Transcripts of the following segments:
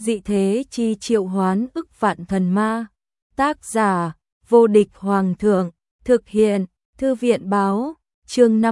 dị thế chi triệu hoán ức vạn thần ma. Tác giả, vô địch hoàng thượng, thực hiện, thư viện báo, chương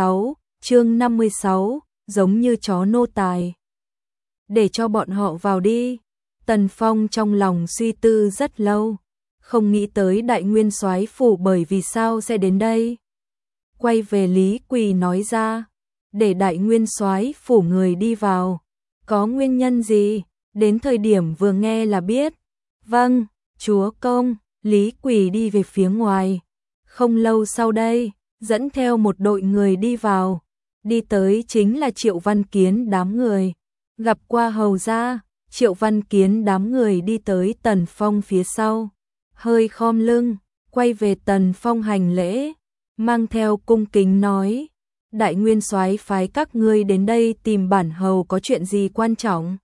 56, giống như chó nô tài. Để cho bọn họ vào đi. Tần Phong trong lòng suy tư rất lâu, không nghĩ tới Đại Nguyên Soái phủ bởi vì sao sẽ đến đây. Quay về Lý Quỳ nói ra, để Đại Nguyên Soái phủ người đi vào, có nguyên nhân gì, đến thời điểm vừa nghe là biết. Vâng, chúa công. Lý Quỳ đi về phía ngoài. Không lâu sau đây, dẫn theo một đội người đi vào, đi tới chính là Triệu Văn Kiến đám người. Gặp qua hầu gia, Triệu Văn Kiến đám người đi tới Tần Phong phía sau, hơi khom lưng, quay về Tần Phong hành lễ, mang theo cung kính nói: Đại Nguyên Soái phái các ngươi đến đây tìm bản hầu có chuyện gì quan trọng?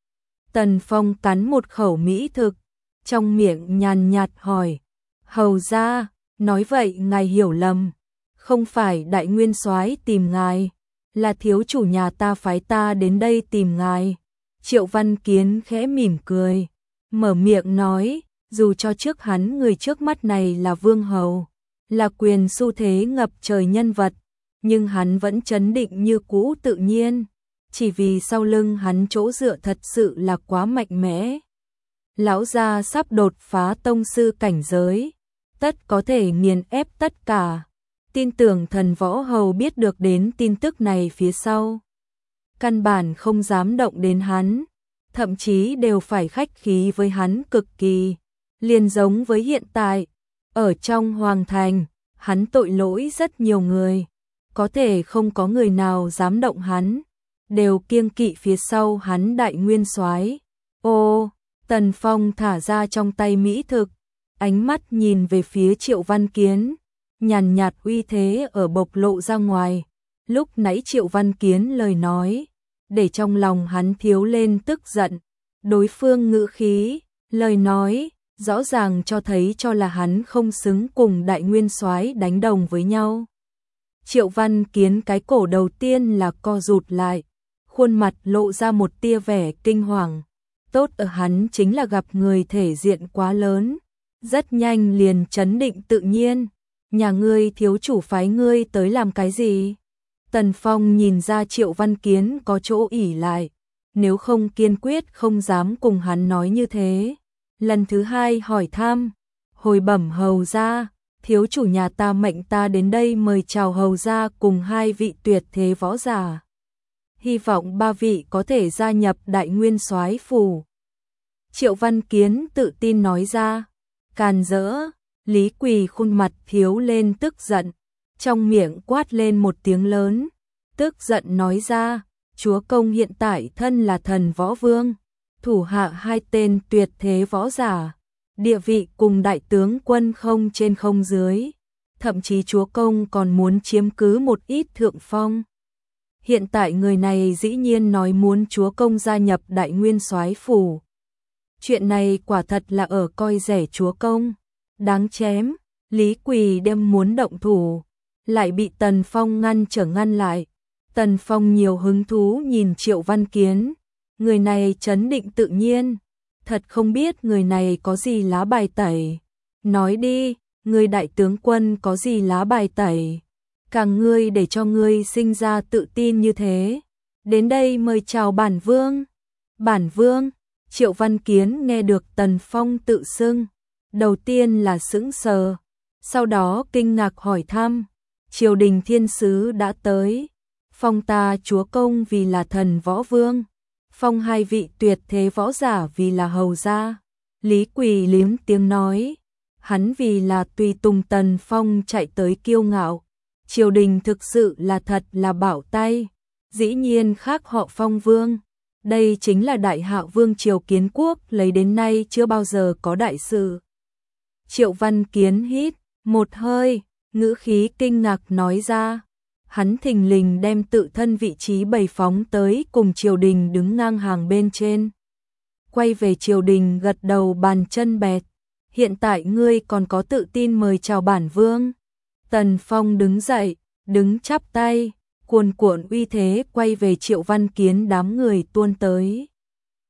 Tần Phong cắn một khẩu mỹ thực, trong miệng nhàn nhạt hỏi: Hầu gia, nói vậy ngài hiểu lầm, không phải Đại Nguyên Soái tìm ngài, là thiếu chủ nhà ta phái ta đến đây tìm ngài. Triệu Văn Kiến khẽ mỉm cười, mở miệng nói, dù cho trước hắn người trước mắt này là vương hầu, là quyền xu thế ngập trời nhân vật, nhưng hắn vẫn trấn định như cũ tự nhiên, chỉ vì sau lưng hắn chỗ dựa thật sự là quá mạnh mẽ. Lão gia sắp đột phá tông sư cảnh giới, tất có thể nghiền ép tất cả. Tin tưởng thần võ hầu biết được đến tin tức này phía sau, căn bản không dám động đến hắn, thậm chí đều phải khách khí với hắn cực kỳ, liền giống với hiện tại, ở trong hoàng thành, hắn tội lỗi rất nhiều người, có thể không có người nào dám động hắn, đều kiêng kỵ phía sau hắn Đại Nguyên Soái. Ô, Tần Phong thả ra trong tay mỹ thực, ánh mắt nhìn về phía Triệu Văn Kiến, nhàn nhạt uy thế ở bộc lộ ra ngoài. Lúc nãy Triệu Văn Kiến lời nói, để trong lòng hắn thiếu lên tức giận, đối phương ngữ khí, lời nói, rõ ràng cho thấy cho là hắn không xứng cùng Đại Nguyên Soái đánh đồng với nhau. Triệu Văn Kiến cái cổ đầu tiên là co rụt lại, khuôn mặt lộ ra một tia vẻ kinh hoàng. Tốt ở hắn chính là gặp người thể diện quá lớn, rất nhanh liền trấn định tự nhiên. Nhà ngươi thiếu chủ phái ngươi tới làm cái gì? Tần Phong nhìn ra Triệu Văn Kiến có chỗ ỷ lại, nếu không kiên quyết không dám cùng hắn nói như thế. Lần thứ hai hỏi thăm, hồi bẩm hầu gia, thiếu chủ nhà ta mệnh ta đến đây mời chào hầu gia cùng 2 vị tuyệt thế võ giả. Hy vọng 3 vị có thể gia nhập Đại Nguyên Soái phủ. Triệu Văn Kiến tự tin nói ra, càn rỡ. Lý Quỳ khuôn mặt thiếu lên tức giận, trong miệng quát lên một tiếng lớn, tức giận nói ra, chúa công hiện tại thân là thần võ vương, thủ hạ 2 tên tuyệt thế võ giả, địa vị cùng đại tướng quân không trên không dưới, thậm chí chúa công còn muốn chiếm cứ một ít thượng phong. Hiện tại người này dĩ nhiên nói muốn chúa công gia nhập Đại Nguyên Soái phủ. Chuyện này quả thật là ở coi rẻ chúa công. Đáng chém. Lý Quỳ đem muốn động thủ, lại bị Tần Phong ngăn lại. Tần Phong nhiều hứng thú nhìn Triệu Văn Kiến, người này trấn định tự nhiên, thật không biết người này có gì lá bài tẩy. Nói đi, người đại tướng quân có gì lá bài tẩy, càng ngươi để cho ngươi sinh ra tự tin như thế. Đến đây mời chào bản vương. Bản vương. Triệu Văn Kiến nghe được Tần Phong tự xưng, đầu tiên là sững sờ, sau đó kinh ngạc hỏi thăm, triều đình thiên sứ đã tới, phong ta chúa công vì là thần võ vương, phong 2 vị tuyệt thế võ giả vì là hầu gia. Lý Quỳ liếm tiếng nói, hắn vì là tùy tùng Tần Phong chạy tới kiêu ngạo, triều đình thực sự là thật là bảo tay, dĩ nhiên khác họ Phong vương. Đây chính là đại hạ vương triều kiến quốc lấy đến nay chưa bao giờ có đại sự. Triệu Văn Kiến hít một hơi, ngữ khí kinh ngạc nói ra, hắn thình lình đem tự thân vị trí bày phóng tới cùng triều đình đứng ngang hàng bên trên. Quay về triều đình gật đầu bàn chân bẹt, hiện tại ngươi còn có tự tin mời chào bản vương. Tần Phong đứng dậy, đứng chắp tay, cuồn cuộn uy thế quay về Triệu Văn Kiến đám người tuôn tới.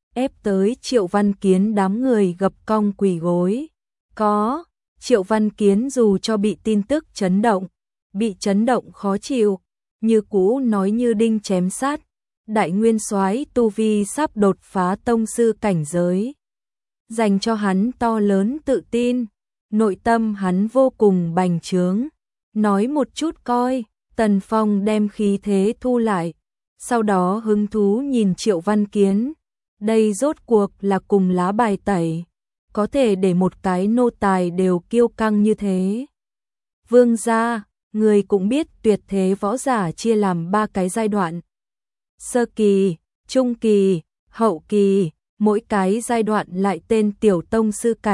ép tới Triệu Văn Kiến đám người gập cong quỳ gối. Có, Triệu Văn Kiến dù cho bị tin tức bị chấn động khó chịu, như cũ nói như đinh chém sát, Đại Nguyên Soái tu vi sắp đột phá tông sư cảnh giới, dành cho hắn to lớn tự tin, nội tâm hắn vô cùng bành trướng. Nói một chút coi. Tần Phong đem khí thế thu lại, sau đó hứng thú nhìn Triệu Văn Kiến. Đây rốt cuộc là cùng lá bài tẩy, có thể để một cái nô tài đều kiêu căng như thế. Vương gia, người cũng biết tuyệt thế võ giả chia làm 3 cái giai đoạn. Sơ kỳ, trung kỳ, hậu kỳ, mỗi cái giai đoạn lại tên tiểu tông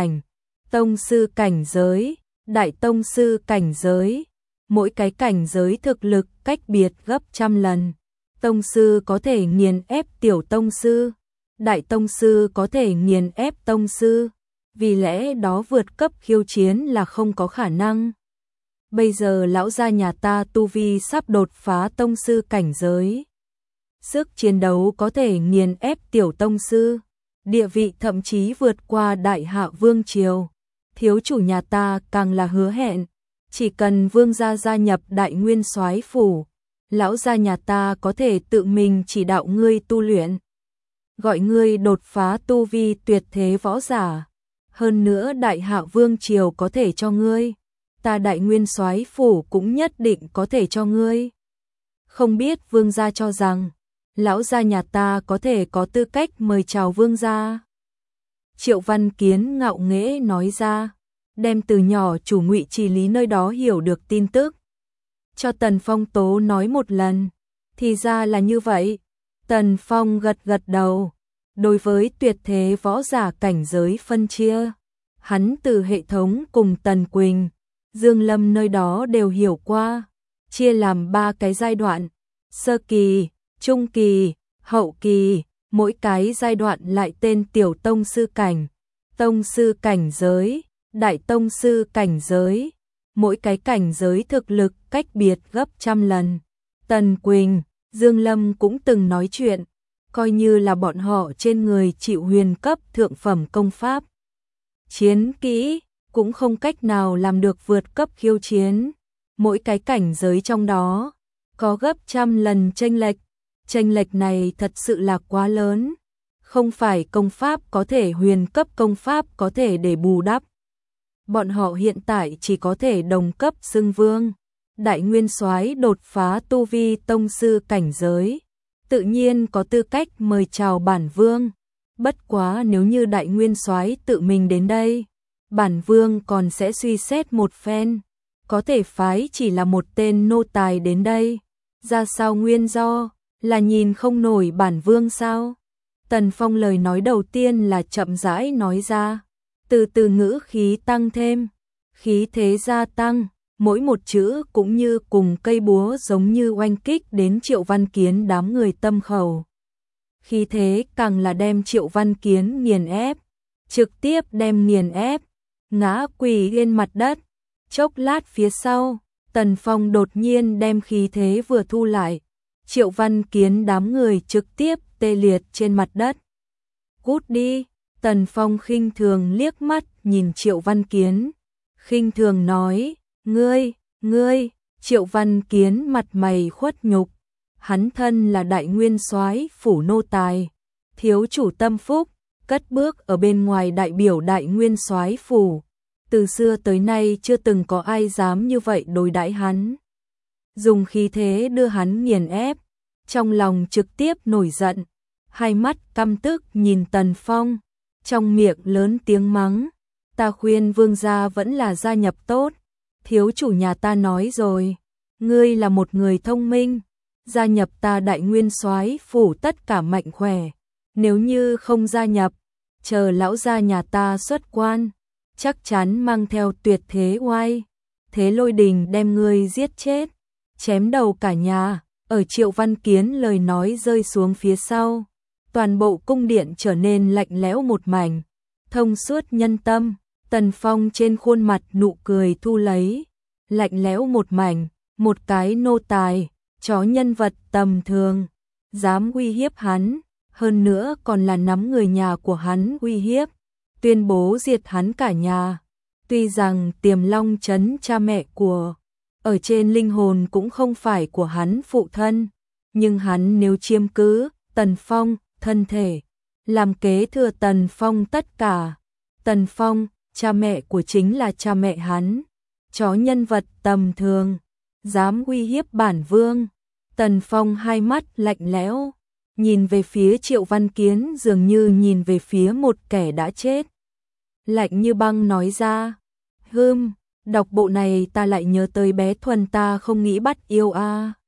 sư cảnh giới, đại tông sư cảnh giới. Mỗi cái cảnh giới thực lực cách biệt gấp trăm lần. Tông sư có thể nghiền ép tiểu tông sư, đại tông sư có thể nghiền ép tông sư, vì lẽ đó vượt cấp khiêu chiến là không có khả năng. Bây giờ lão gia nhà ta tu vi sắp đột phá tông sư cảnh giới. Sức chiến đấu có thể nghiền ép tiểu tông sư, địa vị thậm chí vượt qua Đại Hạ Vương Triều. Thiếu chủ nhà ta càng là hứa hẹn, chỉ cần vương gia gia nhập Đại Nguyên Soái phủ, lão gia nhà ta có thể tự mình chỉ đạo ngươi tu luyện, gọi ngươi đột phá tu vi tuyệt thế võ giả. Hơn nữa Đại Hạ Vương Triều có thể cho ngươi, ta Đại Nguyên Soái phủ cũng nhất định có thể cho ngươi. Không biết vương gia cho rằng, lão gia nhà ta có thể có tư cách mời chào vương gia. Triệu Văn Kiến ngạo nghễ nói ra, đem từ nhỏ chủ Ngụy Trì Lý nơi đó hiểu được tin tức, cho Tần Phong tố nói một lần. Thì ra là như vậy. Tần Phong gật gật đầu. Đối với tuyệt thế võ giả cảnh giới phân chia, hắn từ hệ thống cùng Tần Quỳnh, Dương Lâm nơi đó đều hiểu qua, chia làm 3 cái giai đoạn, sơ kỳ, trung kỳ, hậu kỳ, mỗi cái giai đoạn lại tên tiểu tông sư cảnh giới, đại tông sư cảnh giới, mỗi cái cảnh giới thực lực cách biệt gấp trăm lần. Tần Quỳnh, Dương Lâm cũng từng nói chuyện, coi như là bọn họ trên người chịu huyền cấp thượng phẩm công pháp, chiến kỹ, cũng không cách nào làm được vượt cấp khiêu chiến. Mỗi cái cảnh giới trong đó có gấp trăm lần chênh lệch này thật sự là quá lớn, không phải công pháp có thể huyền cấp công pháp có thể để bù đắp. Bọn họ hiện tại chỉ có thể đồng cấp xưng vương. Đại Nguyên Soái đột phá tu vi tông sư cảnh giới, tự nhiên có tư cách mời chào bản vương. Bất quá nếu như Đại Nguyên Soái tự mình đến đây, bản vương còn sẽ suy xét một phen, có thể phái chỉ là một tên nô tài đến đây. Ra sao nguyên do, là nhìn không nổi bản vương sao? Tần Phong lời nói đầu tiên là chậm rãi nói ra, từ từ ngữ khí tăng thêm, khí thế gia tăng, mỗi một chữ cũng như cùng cây búa giống như oanh kích đến Triệu Văn Kiến đám người tâm khẩu. Khí thế càng là đem Triệu Văn Kiến nghiền ép, trực tiếp đem nghiền ép, ngã quỳ trên mặt đất. Chốc lát phía sau, Tần Phong đột nhiên đem khí thế vừa thu lại, Triệu Văn Kiến đám người trực tiếp tê liệt trên mặt đất. Cút đi. Tần Phong khinh thường liếc mắt nhìn Triệu Văn Kiến, khinh thường nói, ngươi, Triệu Văn Kiến mặt mày khuất nhục, hắn thân là Đại Nguyên Soái phủ nô tài, thiếu chủ tâm phúc, cất bước ở bên ngoài đại biểu Đại Nguyên Soái phủ, từ xưa tới nay chưa từng có ai dám như vậy đối đãi hắn. Dùng khí thế đưa hắn nghiền ép, trong lòng trực tiếp nổi giận, hai mắt căm tức nhìn Tần Phong, trong miệng lớn tiếng mắng, ta khuyên vương gia vẫn là gia nhập tốt, thiếu chủ nhà ta nói rồi, ngươi là một người thông minh, gia nhập ta Đại Nguyên Soái phủ tất cả mạnh khỏe, nếu như không gia nhập, chờ lão gia nhà ta xuất quan, chắc chắn mang theo tuyệt thế oai, thế lôi đình đem ngươi giết chết, chém đầu cả nhà. Ở Triệu Văn Kiến lời nói rơi xuống phía sau, toàn bộ cung điện trở nên lạnh lẽo một mảnh, thông suốt nhân tâm. Tần Phong trên khuôn mặt nụ cười thu lấy, lạnh lẽo một mảnh, một cái nô tài, chó nhân vật tầm thường, dám uy hiếp hắn, hơn nữa còn là nắm người nhà của hắn uy hiếp, tuyên bố diệt hắn cả nhà. Tuy rằng Tiềm Long Trấn cha mẹ của ở trên linh hồn cũng không phải của hắn phụ thân, nhưng hắn nếu chiếm cứ Tần Phong, thân thể, làm kế thừa Tần Phong tất cả. Tần Phong, cha mẹ của chính là cha mẹ hắn, chó nhân vật tầm thường, dám uy hiếp bản vương. Tần Phong hai mắt lạnh lẽo, nhìn về phía Triệu Văn Kiến dường như nhìn về phía một kẻ đã chết. Lạnh như băng nói ra, đọc bộ này ta lại nhớ tới bé Thuần ta không nghĩ bắt yêu a.